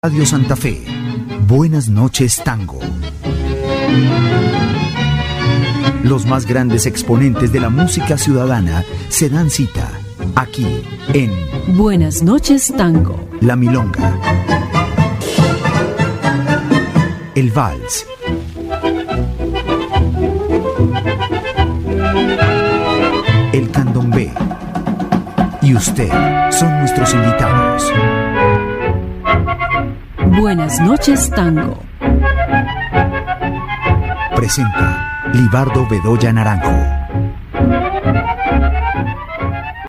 Radio Santa Fe. Buenas noches, Tango. Los más grandes exponentes de la música ciudadana se dan cita aquí en Buenas noches, Tango. La Milonga, el Vals, el Candombe y usted son nuestros invitados. Buenas noches, Tango. Presenta Libardo Bedoya Naranjo.